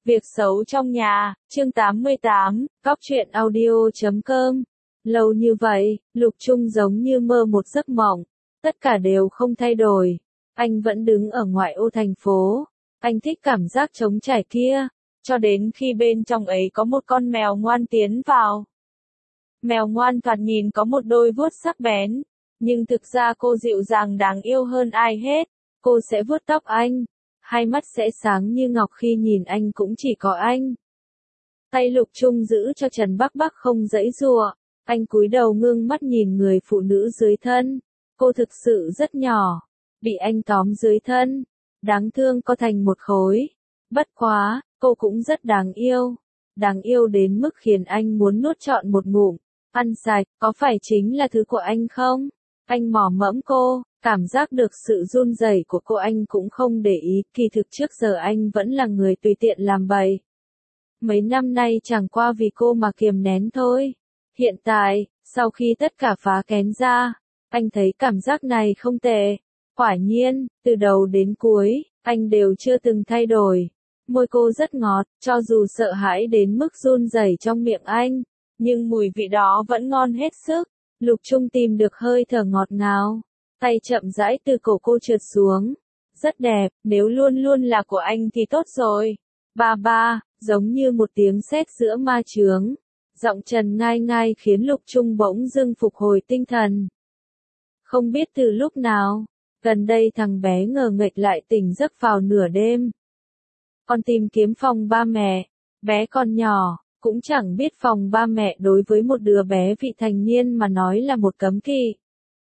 Việc xấu trong nhà, chương 88, Góc truyện audio.com. Lâu như vậy, Lục Trung giống như mơ một giấc mộng. Tất cả đều không thay đổi. Anh vẫn đứng ở ngoại ô thành phố. Anh thích cảm giác trống trải kia. Cho đến khi bên trong ấy có một con mèo ngoan tiến vào. Mèo ngoan thoạt nhìn có một đôi vuốt sắc bén. Nhưng thực ra cô dịu dàng đáng yêu hơn ai hết. Cô sẽ vuốt tóc anh. Hai mắt sẽ sáng như ngọc khi nhìn anh cũng chỉ có anh. Tay Lục Trung giữ cho Trần Bắc Bắc không giãy giụa. Anh cúi đầu ngưng mắt nhìn người phụ nữ dưới thân. Cô thực sự rất nhỏ. Bị anh tóm dưới thân. Đáng thương co thành một khối. Bất quá, cô cũng rất đáng yêu. Đáng yêu đến mức khiến anh muốn nuốt trọn một ngụm. Ăn sạch, có phải chính là thứ của anh không? Anh mò mẫm cô. Cảm giác được sự run rẩy của cô anh cũng không để ý, kỳ thực trước giờ anh vẫn là người tùy tiện làm bậy. Mấy năm nay chẳng qua vì cô mà kiềm nén thôi. Hiện tại, sau khi tất cả phá kén ra, anh thấy cảm giác này không tệ. Quả nhiên, từ đầu đến cuối, anh đều chưa từng thay đổi. Môi cô rất ngọt, cho dù sợ hãi đến mức run rẩy trong miệng anh, nhưng mùi vị đó vẫn ngon hết sức. Lục Trung tìm được hơi thở ngọt ngào. Tay chậm rãi từ cổ cô trượt xuống. Rất đẹp, nếu luôn luôn là của anh thì tốt rồi. Ba ba, giống như một tiếng sét giữa ma chướng. Giọng Trần ngai ngai khiến Lục Trung bỗng dưng phục hồi tinh thần. Không biết từ lúc nào, gần đây thằng bé ngờ nghệch lại tỉnh giấc vào nửa đêm. Con tìm kiếm phòng ba mẹ, bé còn nhỏ, cũng chẳng biết phòng ba mẹ đối với một đứa bé vị thành niên mà nói là một cấm kỵ.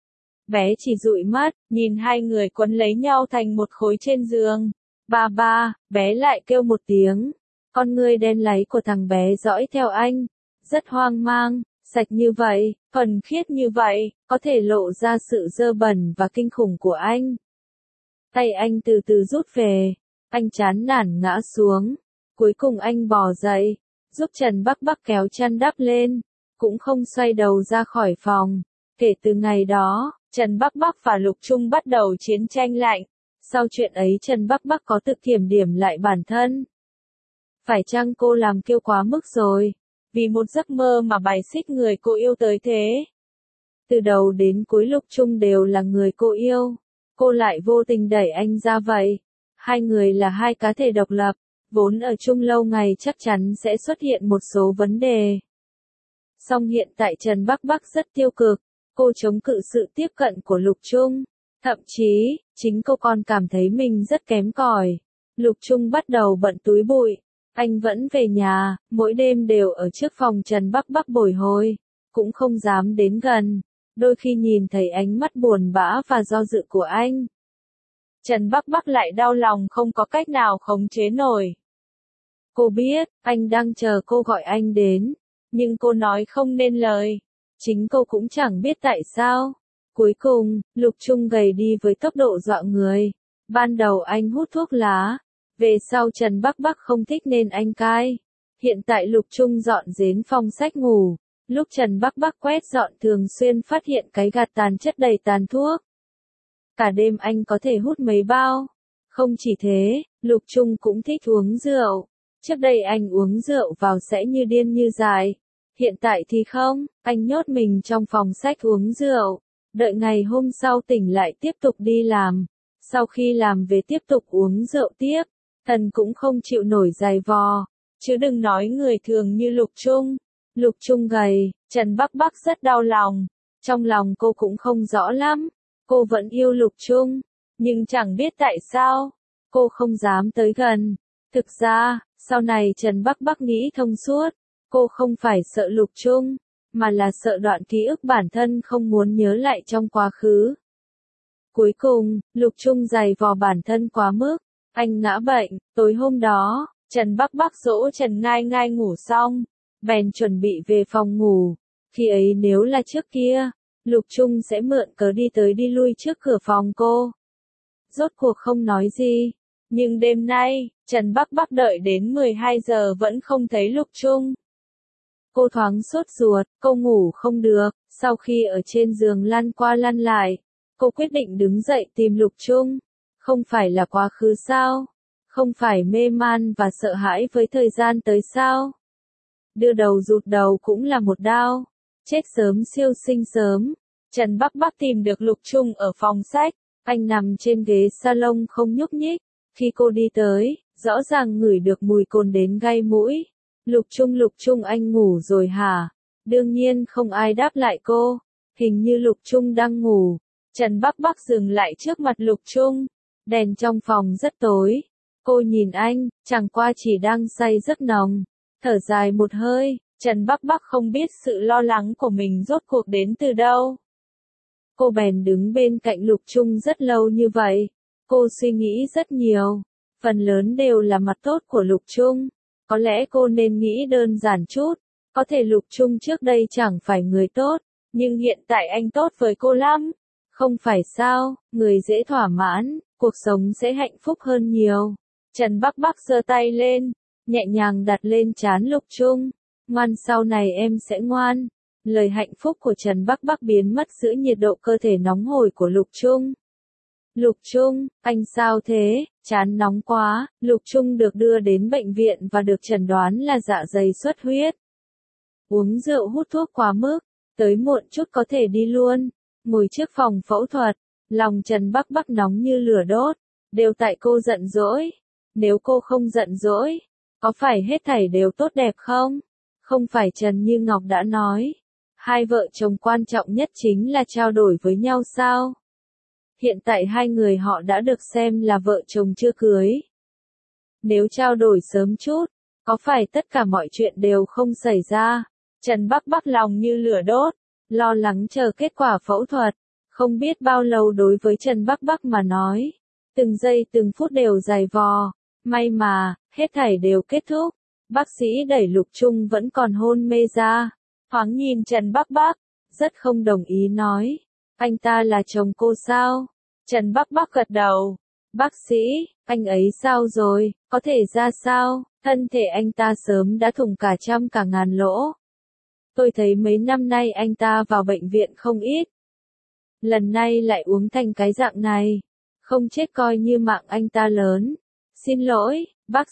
Bé chỉ dụi mắt, nhìn hai người quấn lấy nhau thành một khối trên giường. Ba ba, bé lại kêu một tiếng. Con ngươi đen láy của thằng bé dõi theo anh. Rất hoang mang, sạch như vậy, thuần khiết như vậy, có thể lộ ra sự dơ bẩn và kinh khủng của anh. Tay anh từ từ rút về. Anh chán nản ngã xuống. Cuối cùng anh bò dậy, giúp Trần Bắc Bắc kéo chăn đắp lên. Cũng không xoay đầu ra khỏi phòng. Kể từ ngày đó, Trần Bắc Bắc và Lục Trung bắt đầu chiến tranh lạnh. Sau chuyện ấy Trần Bắc Bắc có tự kiểm điểm lại bản thân. Phải chăng cô làm kiêu quá mức rồi? Vì một giấc mơ mà bài xích người cô yêu tới thế. Từ đầu đến cuối Lục Trung đều là người cô yêu. Cô lại vô tình đẩy anh ra vậy. Hai người là hai cá thể độc lập. Vốn ở chung lâu ngày chắc chắn sẽ xuất hiện một số vấn đề. Song hiện tại Trần Bắc Bắc rất tiêu cực. Cô chống cự sự tiếp cận của Lục Trung. Thậm chí, chính cô còn cảm thấy mình rất kém cỏi. Lục Trung bắt đầu bận túi bụi. Anh vẫn về nhà, mỗi đêm đều ở trước phòng Trần Bắc Bắc bồi hồi. Cũng không dám đến gần. Đôi khi nhìn thấy ánh mắt buồn bã và do dự của anh. Trần Bắc Bắc lại đau lòng không có cách nào khống chế nổi. Cô biết, anh đang chờ cô gọi anh đến. Nhưng cô nói không nên lời. Chính cô cũng chẳng biết tại sao. Cuối cùng, Lục Trung gầy đi với tốc độ dọa người. Ban đầu anh hút thuốc lá. Về sau Trần Bắc Bắc không thích nên anh cai. Hiện tại Lục Trung dọn dến phòng sách ngủ. Lúc Trần Bắc Bắc quét dọn thường xuyên phát hiện cái gạt tàn chất đầy tàn thuốc. Cả đêm anh có thể hút mấy bao. Không chỉ thế, Lục Trung cũng thích uống rượu. Trước đây anh uống rượu vào sẽ như điên như dại. Hiện tại thì không, anh nhốt mình trong phòng sách uống rượu. Đợi ngày hôm sau tỉnh lại tiếp tục đi làm. Sau khi làm về tiếp tục uống rượu tiếp. Thần cũng không chịu nổi giày vò. Chứ đừng nói người thường như Lục Trung. Lục Trung gầy, Trần Bắc Bắc rất đau lòng. Trong lòng cô cũng không rõ lắm. Cô vẫn yêu Lục Trung. Nhưng chẳng biết tại sao. Cô không dám tới gần. Thực ra, sau này Trần Bắc Bắc nghĩ thông suốt. Cô không phải sợ Lục Trung, mà là sợ đoạn ký ức bản thân không muốn nhớ lại trong quá khứ. Cuối cùng, Lục Trung giày vò bản thân quá mức. Anh ngã bệnh, tối hôm đó, Trần Bắc Bắc dỗ Trần Ngai Ngai ngủ xong, bèn chuẩn bị về phòng ngủ. Khi ấy nếu là trước kia, Lục Trung sẽ mượn cớ đi tới đi lui trước cửa phòng cô. Rốt cuộc không nói gì. Nhưng đêm nay, Trần Bắc Bắc đợi đến 12 giờ vẫn không thấy Lục Trung. Cô thoáng sốt ruột, cô ngủ không được. Sau khi ở trên giường lăn qua lăn lại, cô quyết định đứng dậy tìm Lục Trung. Không phải là quá khứ sao? Không phải mê man và sợ hãi với thời gian tới sao? Đưa đầu rụt đầu cũng là một đau. Chết sớm siêu sinh sớm. Trần Bắc Bắc tìm được Lục Trung ở phòng sách. Anh nằm trên ghế salon không nhúc nhích. Khi cô đi tới, rõ ràng ngửi được mùi cồn đến gai mũi. Lục Trung anh ngủ rồi hả? Đương nhiên không ai đáp lại cô. Hình như Lục Trung đang ngủ. Trần Bắc Bắc dừng lại trước mặt Lục Trung. Đèn trong phòng rất tối. Cô nhìn anh, chẳng qua chỉ đang say giấc nồng. Thở dài một hơi, Trần Bắc Bắc không biết sự lo lắng của mình rốt cuộc đến từ đâu. Cô bèn đứng bên cạnh Lục Trung rất lâu như vậy. Cô suy nghĩ rất nhiều. Phần lớn đều là mặt tốt của Lục Trung. Có lẽ cô nên nghĩ đơn giản chút. Có thể Lục Trung trước đây chẳng phải người tốt, nhưng hiện tại anh tốt với cô lắm. Không phải sao, người dễ thỏa mãn, cuộc sống sẽ hạnh phúc hơn nhiều. Trần Bắc Bắc giơ tay lên, nhẹ nhàng đặt lên trán Lục Trung. Ngoan, sau này em sẽ ngoan. Lời hạnh phúc của Trần Bắc Bắc biến mất giữa nhiệt độ cơ thể nóng hổi của Lục Trung. Lục Trung, anh sao thế? Trán nóng quá. Lục Trung được đưa đến bệnh viện và được chẩn đoán là dạ dày xuất huyết. Uống rượu hút thuốc quá mức, tới muộn chút có thể đi luôn. Ngồi trước phòng phẫu thuật, lòng Trần Bắc Bắc nóng như lửa đốt. Đều tại cô giận dỗi. Nếu cô không giận dỗi, có phải hết thảy đều tốt đẹp không? Không phải Trần Như Ngọc đã nói, hai vợ chồng quan trọng nhất chính là trao đổi với nhau sao? Hiện tại hai người họ đã được xem là vợ chồng chưa cưới. Nếu trao đổi sớm chút, có phải tất cả mọi chuyện đều không xảy ra? Trần Bắc Bắc lòng như lửa đốt, lo lắng chờ kết quả phẫu thuật. Không biết bao lâu đối với Trần Bắc Bắc mà nói, từng giây từng phút đều dày vò. May mà, hết thảy đều kết thúc. Bác sĩ đẩy Lục Trung vẫn còn hôn mê ra. Thoáng nhìn Trần Bắc Bắc, rất không đồng ý nói. Anh ta là chồng cô sao? Trần Bắc Bắc gật đầu. Bác sĩ, anh ấy sao rồi, có thể ra sao? Thân thể anh ta sớm đã thủng cả trăm cả ngàn lỗ. Tôi thấy mấy năm nay anh ta vào bệnh viện không ít. Lần này lại uống thành cái dạng này. Không chết coi như mạng anh ta lớn. Xin lỗi,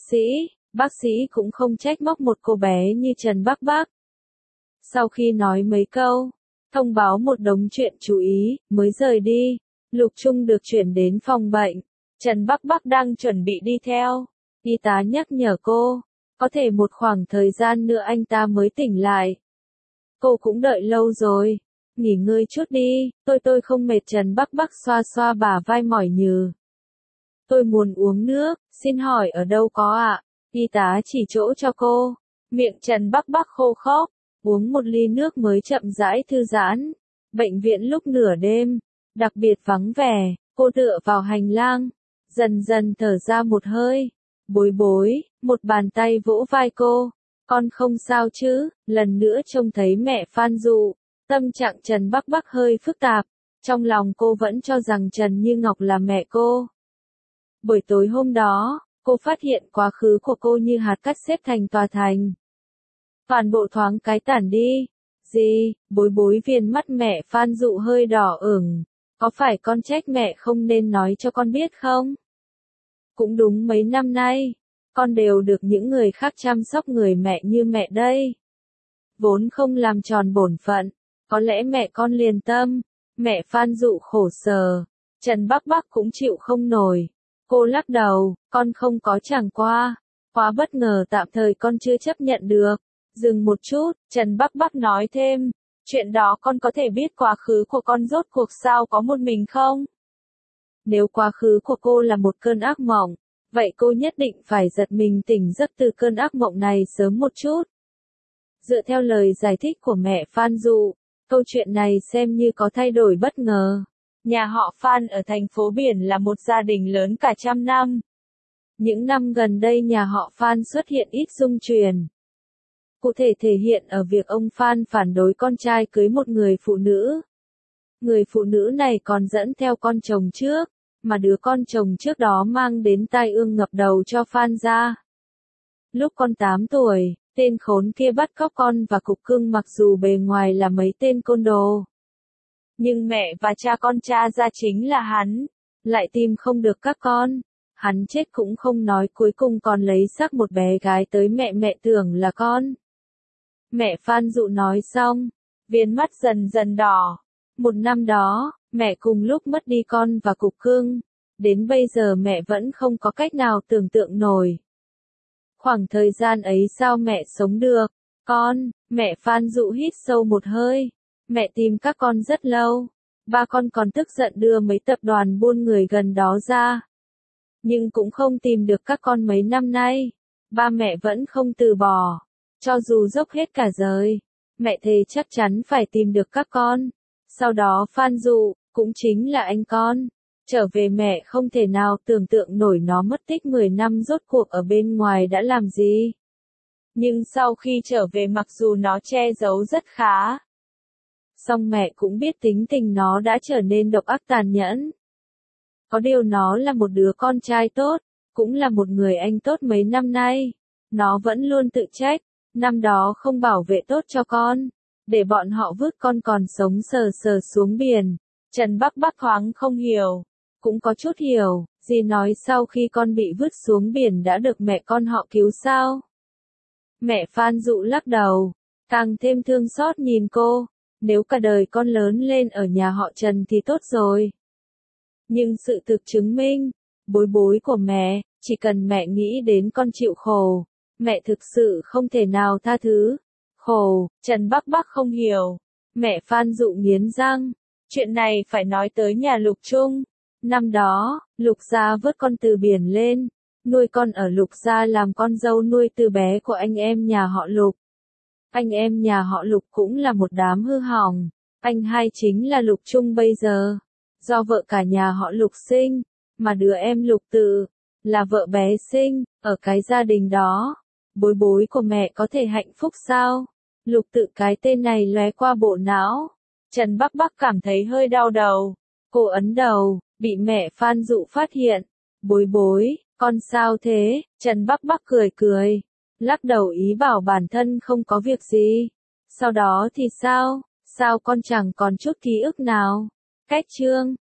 bác sĩ cũng không trách móc một cô bé như Trần Bắc Bắc. Sau khi nói mấy câu, thông báo một đống chuyện chú ý, mới rời đi. Lục Trung được chuyển đến phòng bệnh. Trần Bắc Bắc đang chuẩn bị đi theo. Y tá nhắc nhở cô, có thể một khoảng thời gian nữa anh ta mới tỉnh lại. Cô cũng đợi lâu rồi. Nghỉ ngơi chút đi, tôi không mệt. Trần Bắc Bắc xoa xoa bả vai mỏi nhừ. Tôi muốn uống nước, xin hỏi ở đâu có ạ? Y tá chỉ chỗ cho cô. Miệng Trần Bắc Bắc khô khốc, uống một ly nước mới chậm rãi thư giãn. Bệnh viện lúc nửa đêm, đặc biệt vắng vẻ, cô tựa vào hành lang, dần dần thở ra một hơi. Bối bối, một bàn tay vỗ vai cô. Con không sao chứ? Lần nữa trông thấy mẹ Phan Dụ, tâm trạng Trần Bắc Bắc hơi phức tạp. Trong lòng cô vẫn cho rằng Trần Như Ngọc là mẹ cô. Buổi tối hôm đó, cô phát hiện quá khứ của cô như hạt cát xếp thành tòa thành. Toàn bộ thoáng cái tản đi. Gì? Bối bối, viền mắt mẹ Phan Dụ hơi đỏ ửng. Có phải con trách mẹ không nên nói cho con biết không? Cũng đúng, mấy năm nay, con đều được những người khác chăm sóc người mẹ như mẹ đây. Vốn không làm tròn bổn phận, có lẽ mẹ con liền tâm. Mẹ Phan Dụ khổ sở. Trần Bắc Bắc cũng chịu không nổi. Cô lắc đầu, con không có, chẳng qua. Quá bất ngờ, tạm thời con chưa chấp nhận được. Dừng một chút, Trần Bắc Bắc nói thêm. Chuyện đó con có thể biết quá khứ của con rốt cuộc sao có một mình không? Nếu quá khứ của cô là một cơn ác mộng, vậy cô nhất định phải giật mình tỉnh giấc từ cơn ác mộng này sớm một chút. Dựa theo lời giải thích của mẹ Phan Dụ, câu chuyện này xem như có thay đổi bất ngờ. Nhà họ Phan ở thành phố Biển là một gia đình lớn cả trăm năm. Những năm gần đây nhà họ Phan xuất hiện ít dung truyền. Cụ thể thể hiện ở việc ông Phan phản đối con trai cưới một người phụ nữ. Người phụ nữ này còn dẫn theo con chồng trước, mà đứa con chồng trước đó mang đến tai ương ngập đầu cho Phan gia. Lúc con 8 tuổi, tên khốn kia bắt cóc con và cục cưng, mặc dù bề ngoài là mấy tên côn đồ. Nhưng mẹ và cha con tra ra chính là hắn, lại tìm không được các con. Hắn chết cũng không nói, cuối cùng còn lấy xác một bé gái tới mẹ tưởng là con. Mẹ Phan Dụ nói xong, viền mắt dần dần đỏ. Một năm đó, mẹ cùng lúc mất đi con và cục cưng. Đến bây giờ mẹ vẫn không có cách nào tưởng tượng nổi. Khoảng thời gian ấy sao mẹ sống được? Con, mẹ Phan Dụ hít sâu một hơi. Mẹ tìm các con rất lâu. Ba con còn tức giận đưa mấy tập đoàn buôn người gần đó ra. Nhưng cũng không tìm được các con mấy năm nay. Ba mẹ vẫn không từ bỏ. Cho dù dốc hết cả đời, mẹ thề chắc chắn phải tìm được các con. Sau đó Phan Dụ, cũng chính là anh con, trở về. Mẹ không thể nào tưởng tượng nổi nó mất tích 10 năm rốt cuộc ở bên ngoài đã làm gì. Nhưng sau khi trở về mặc dù nó che giấu rất khá, song mẹ cũng biết tính tình nó đã trở nên độc ác tàn nhẫn. Có điều nó là một đứa con trai tốt, cũng là một người anh tốt mấy năm nay. Nó vẫn luôn tự trách, năm đó không bảo vệ tốt cho con, để bọn họ vứt con còn sống sờ sờ xuống biển. Trần Bắc Bắc thoáng không hiểu, cũng có chút hiểu, dì nói sau khi con bị vứt xuống biển đã được mẹ con họ cứu sao? Mẹ Phan Dụ lắc đầu, càng thêm thương xót nhìn cô, nếu cả đời con lớn lên ở nhà họ Trần thì tốt rồi. Nhưng sự thực chứng minh, bối bối của mẹ, chỉ cần mẹ nghĩ đến con chịu khổ, mẹ thực sự không thể nào tha thứ. Khổ, Trần Bắc Bắc không hiểu. Mẹ Phan Dụ nghiến răng, chuyện này phải nói tới nhà Lục Trung. Năm đó, Lục gia vớt con từ biển lên, nuôi con ở Lục gia làm con dâu nuôi từ bé của anh em nhà họ Lục. Anh em nhà họ Lục cũng là một đám hư hỏng, anh hai chính là Lục Trung bây giờ. Do vợ cả nhà họ Lục sinh, mà đứa em Lục Tự, là vợ bé sinh, ở cái gia đình đó, bối bối của mẹ có thể hạnh phúc sao? Lục Tự cái tên này lóe qua bộ não. Trần Bắc Bắc cảm thấy hơi đau đầu. Cô ấn đầu, bị mẹ Phan Dụ phát hiện. Bối bối, con sao thế? Trần Bắc Bắc cười cười, lắc đầu ý bảo bản thân không có việc gì. Sau đó thì sao? Sao con chẳng còn chút ký ức nào? Cách chương